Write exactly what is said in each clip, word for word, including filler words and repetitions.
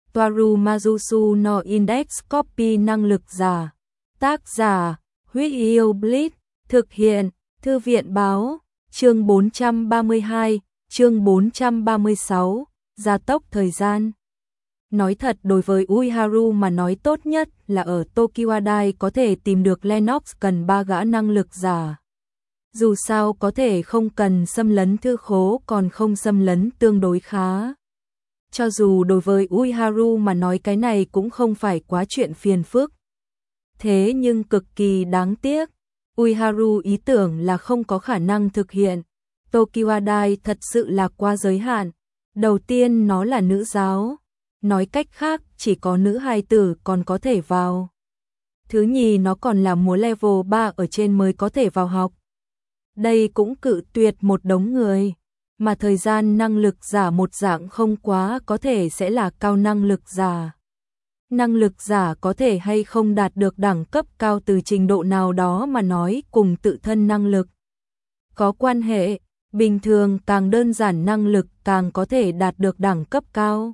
Toaru Majusu no Index Copy năng lực giả. Tác giả, Huyết Yêu Bleach, thực hiện, Thư viện báo, chương bốn trăm ba mươi hai, chương bốn trăm ba mươi sáu, gia tốc thời gian. Nói thật, đối với Uiharu mà nói, tốt nhất là ở Tokiwadai có thể tìm được Lennox cần ba gã năng lực giả. Dù sao có thể không cần xâm lấn thư khố, còn không xâm lấn tương đối khá. Cho dù đối với Uiharu mà nói cái này cũng không phải quá chuyện phiền phức. Thế nhưng cực kỳ đáng tiếc, Uiharu ý tưởng là không có khả năng thực hiện. Tokiwadai thật sự là quá giới hạn. Đầu tiên nó là nữ giáo, nói cách khác chỉ có nữ hài tử còn có thể vào. Thứ nhì, nó còn là múa level ba ở trên mới có thể vào học. Đây cũng cự tuyệt một đống người. Mà thời gian năng lực giả một dạng không quá có thể sẽ là cao năng lực giả. Năng lực giả có thể hay không đạt được đẳng cấp cao từ trình độ nào đó mà nói cùng tự thân năng lực có quan hệ. Bình thường càng đơn giản năng lực càng có thể đạt được đẳng cấp cao.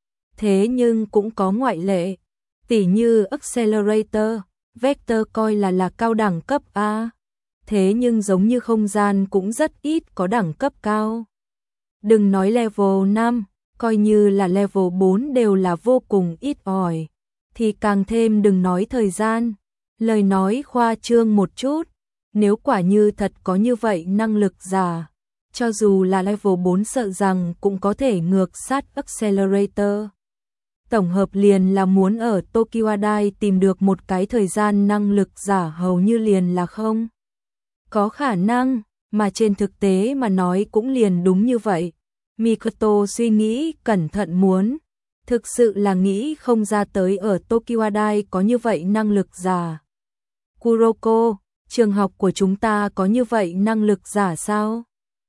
Thế nhưng cũng có ngoại lệ. Tỉ như Accelerator, Vector coi là là cao đẳng cấp A. Thế nhưng giống như không gian cũng rất ít có đẳng cấp cao. Đừng nói level năm, coi như là level bốn đều là vô cùng ít ỏi. Thì càng thêm đừng nói thời gian. Lời nói khoa trương một chút, nếu quả như thật có như vậy năng lực giả, cho dù là level bốn sợ rằng cũng có thể ngược sát Accelerator. Tổng hợp liền là muốn ở Tokiwadai tìm được một cái thời gian năng lực giả hầu như liền là không có khả năng, mà trên thực tế mà nói cũng liền đúng như vậy. Mikoto suy nghĩ cẩn thận muốn, thực sự là nghĩ không ra tới ở Tokiwadai có như vậy năng lực giả. Kuroko, trường học của chúng ta có như vậy năng lực giả sao?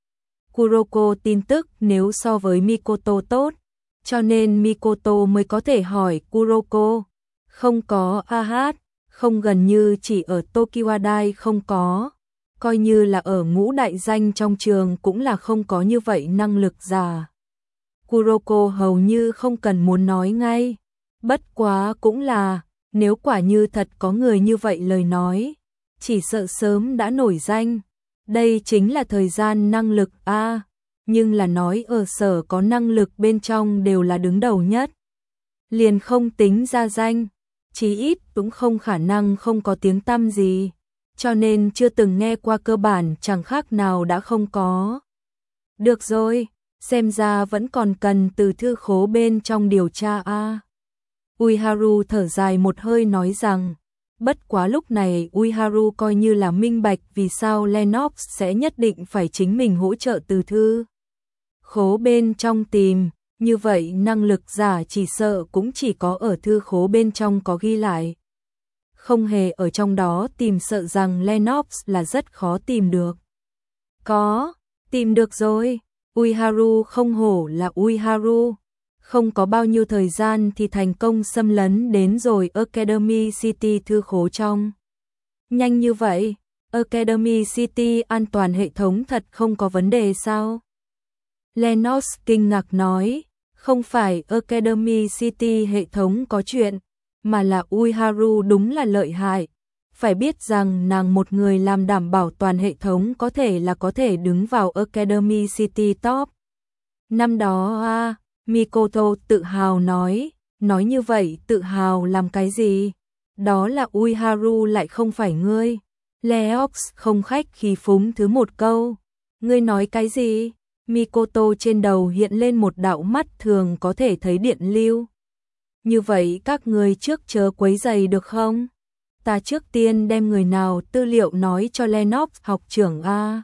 Kuroko tin tức nếu so với Mikoto tốt, cho nên Mikoto mới có thể hỏi Kuroko. Không có a hát, không, gần như chỉ ở Tokiwadai không có. Coi như là ở ngũ đại danh trong trường cũng là không có như vậy năng lực giả. Kuroko hầu như không cần muốn nói ngay. Bất quá cũng là, nếu quả như thật có người như vậy lời nói, chỉ sợ sớm đã nổi danh. Đây chính là thời gian năng lực A, nhưng là nói ở sở có năng lực bên trong đều là đứng đầu nhất. Liền không tính ra danh, chí ít cũng không khả năng không có tiếng tăm gì. Cho nên chưa từng nghe qua cơ bản chẳng khác nào đã không có. Được rồi, xem ra vẫn còn cần từ thư khố bên trong điều tra a. Uiharu thở dài một hơi nói rằng, bất quá lúc này Uiharu coi như là minh bạch vì sao Lennox sẽ nhất định phải chính mình hỗ trợ từ thư khố bên trong tìm, như vậy năng lực giả chỉ sợ cũng chỉ có ở thư khố bên trong có ghi lại. Không hề ở trong đó tìm, sợ rằng Lennox là rất khó tìm được. Có, tìm được rồi. Uiharu không hổ là Uiharu. Không có bao nhiêu thời gian thì thành công xâm lấn đến rồi Academy City thư khố trong. Nhanh như vậy, Academy City an toàn hệ thống thật không có vấn đề sao? Lennox kinh ngạc nói, không phải Academy City hệ thống có chuyện, mà là Uiharu đúng là lợi hại. Phải biết rằng nàng một người làm đảm bảo toàn hệ thống có thể là có thể đứng vào Academy City top. Năm đó a, à, Mikoto tự hào nói, nói như vậy tự hào làm cái gì? Đó là Uiharu lại không phải ngươi. Leox không khách khí phúng thứ một câu. Ngươi nói cái gì? Mikoto trên đầu hiện lên một đạo mắt thường có thể thấy điện lưu. Như vậy các người trước chớ quấy giày được không? Ta trước tiên đem người nào tư liệu nói cho Lennox học trưởng a.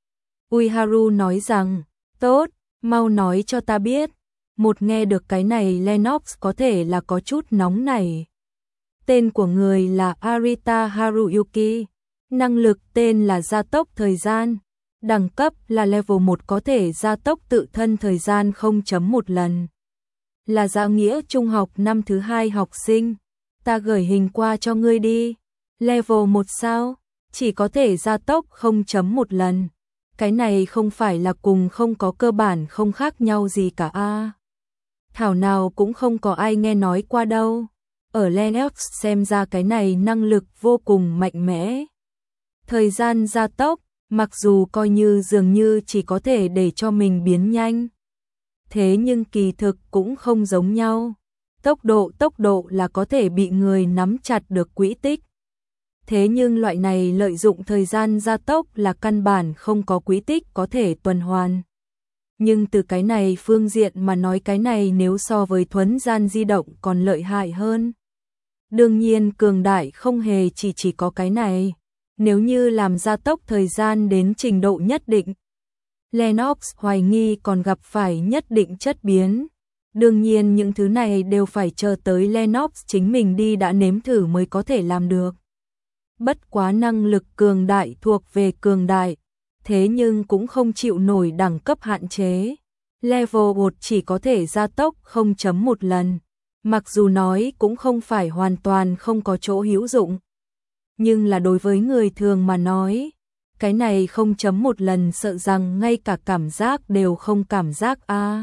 Uiharu nói rằng, tốt, mau nói cho ta biết. Một nghe được cái này Lennox có thể là có chút nóng nảy. Tên của người là Arita Haruyuki. Năng lực tên là gia tốc thời gian. Đẳng cấp là level một, có thể gia tốc tự thân thời gian không phẩy một lần. Là dạ nghĩa trung học năm thứ hai học sinh. Ta gửi hình qua cho ngươi đi. Level một sao? Chỉ có thể gia tốc không phẩy một lần. Cái này không phải là cùng không có cơ bản không khác nhau gì cả a. thảo nào cũng không có ai nghe nói qua đâu. Ở Lennox xem ra cái này năng lực vô cùng mạnh mẽ. Thời gian gia tốc, mặc dù coi như dường như chỉ có thể để cho mình biến nhanh. Thế nhưng kỳ thực cũng không giống nhau. Tốc độ tốc độ là có thể bị người nắm chặt được quỹ tích. Thế nhưng loại này lợi dụng thời gian gia tốc là căn bản không có quỹ tích có thể tuần hoàn. Nhưng từ cái này phương diện mà nói cái này nếu so với thuấn gian di động còn lợi hại hơn. Đương nhiên cường đại không hề chỉ chỉ có cái này. Nếu như làm gia tốc thời gian đến trình độ nhất định, Lennox hoài nghi còn gặp phải nhất định chất biến. Đương nhiên những thứ này đều phải chờ tới Lennox chính mình đi đã nếm thử mới có thể làm được. Bất quá năng lực cường đại thuộc về cường đại, thế nhưng cũng không chịu nổi đẳng cấp hạn chế. Level một chỉ có thể gia tốc không phẩy một lần, mặc dù nói cũng không phải hoàn toàn không có chỗ hữu dụng. Nhưng là đối với người thường mà nói, cái này không phẩy một lần sợ rằng ngay cả cảm giác đều không cảm giác a. À.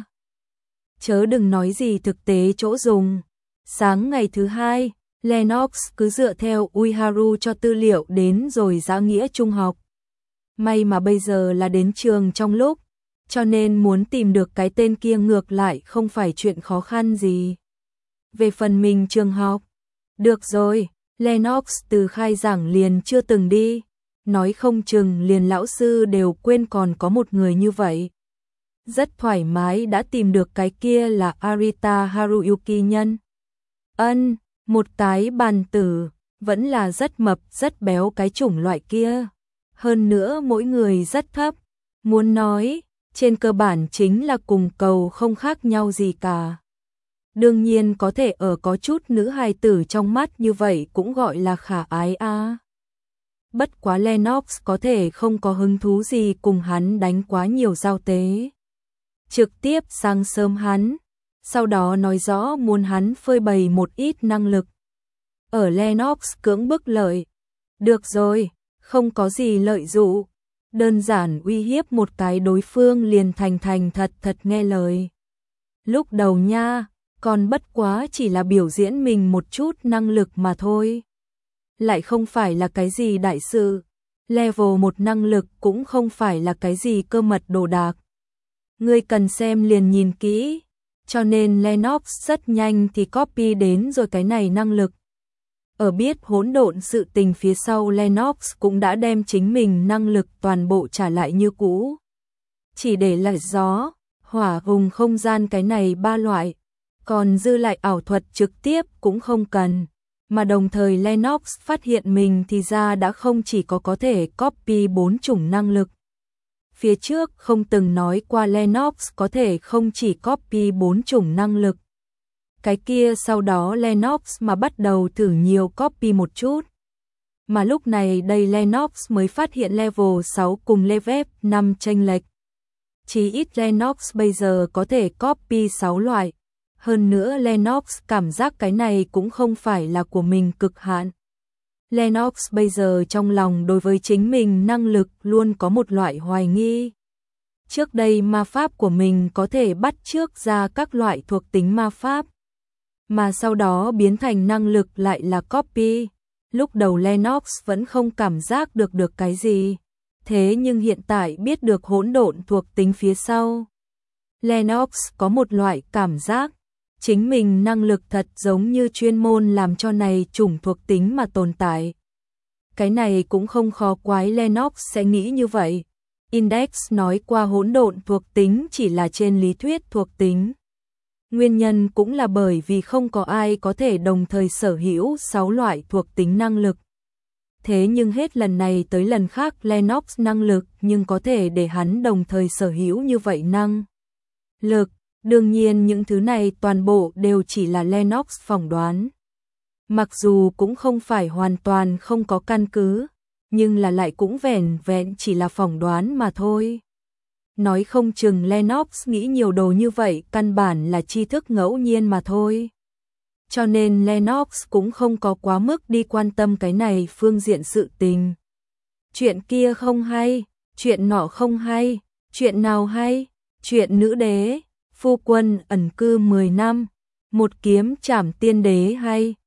Chớ đừng nói gì thực tế chỗ dùng. Sáng ngày thứ hai, Lennox cứ dựa theo Uiharu cho tư liệu đến rồi giã nghĩa trung học. May mà bây giờ là đến trường trong lúc, cho nên muốn tìm được cái tên kia ngược lại không phải chuyện khó khăn gì. Về phần mình trường học, được rồi, Lennox từ khai giảng liền chưa từng đi, nói không chừng liền lão sư đều quên còn có một người như vậy. Rất thoải mái đã tìm được cái kia là Arita Haruyuki nhân. Ân, một cái bàn tử, vẫn là rất mập rất béo cái chủng loại kia. Hơn nữa mỗi người rất thấp, muốn nói, trên cơ bản chính là cùng cầu không khác nhau gì cả. Đương nhiên có thể ở có chút nữ hài tử trong mắt như vậy cũng gọi là khả ái a. À. Bất quá Lennox có thể không có hứng thú gì cùng hắn đánh quá nhiều giao tế. Trực tiếp sang sớm hắn, sau đó nói rõ muốn hắn phơi bày một ít năng lực. Ở Lennox cưỡng bức lợi. Được rồi, không có gì lợi dụ. Đơn giản uy hiếp một cái đối phương liền thành thành thật thật nghe lời. Lúc đầu nha, còn bất quá chỉ là biểu diễn mình một chút năng lực mà thôi. Lại không phải là cái gì đại sự. Level một năng lực cũng không phải là cái gì cơ mật đồ đạc. Ngươi cần xem liền nhìn kỹ. Cho nên Lennox rất nhanh thì copy đến rồi cái này năng lực. Ở biết hỗn độn sự tình phía sau Lennox cũng đã đem chính mình năng lực toàn bộ trả lại như cũ. Chỉ để lại gió, hỏa hùng không gian cái này ba loại. Còn dư lại ảo thuật trực tiếp cũng không cần. Mà đồng thời Lennox phát hiện mình thì ra đã không chỉ có có thể copy bốn chủng năng lực. Phía trước không từng nói qua Lennox có thể không chỉ copy bốn chủng năng lực. Cái kia sau đó Lennox mà bắt đầu thử nhiều copy một chút. Mà lúc này đây Lennox mới phát hiện level sáu cùng level năm chênh lệch. Chỉ ít Lennox bây giờ có thể copy sáu loại. Hơn nữa Lennox cảm giác cái này cũng không phải là của mình cực hạn. Lennox bây giờ trong lòng đối với chính mình năng lực luôn có một loại hoài nghi. Trước đây ma pháp của mình có thể bắt chước ra các loại thuộc tính ma pháp, mà sau đó biến thành năng lực lại là copy. Lúc đầu Lennox vẫn không cảm giác được được cái gì, thế nhưng hiện tại biết được hỗn độn thuộc tính phía sau. Lennox có một loại cảm giác, chính mình năng lực thật giống như chuyên môn làm cho này chủng thuộc tính mà tồn tại. Cái này cũng không khó quái Lennox sẽ nghĩ như vậy. Index nói qua hỗn độn thuộc tính chỉ là trên lý thuyết thuộc tính. Nguyên nhân cũng là bởi vì không có ai có thể đồng thời sở hữu sáu loại thuộc tính năng lực. Thế nhưng hết lần này tới lần khác Lennox năng lực nhưng có thể để hắn đồng thời sở hữu như vậy năng lực. Đương nhiên những thứ này toàn bộ đều chỉ là Lennox phỏng đoán. Mặc dù cũng không phải hoàn toàn không có căn cứ, nhưng là lại cũng vẻn vẹn chỉ là phỏng đoán mà thôi. Nói không chừng Lennox nghĩ nhiều đồ như vậy căn bản là tri thức ngẫu nhiên mà thôi. Cho nên Lennox cũng không có quá mức đi quan tâm cái này phương diện sự tình. Chuyện kia không hay, chuyện nọ không hay, chuyện nào hay, chuyện nữ đế, Phu quân ẩn cư mười năm, một kiếm trảm tiên đế hay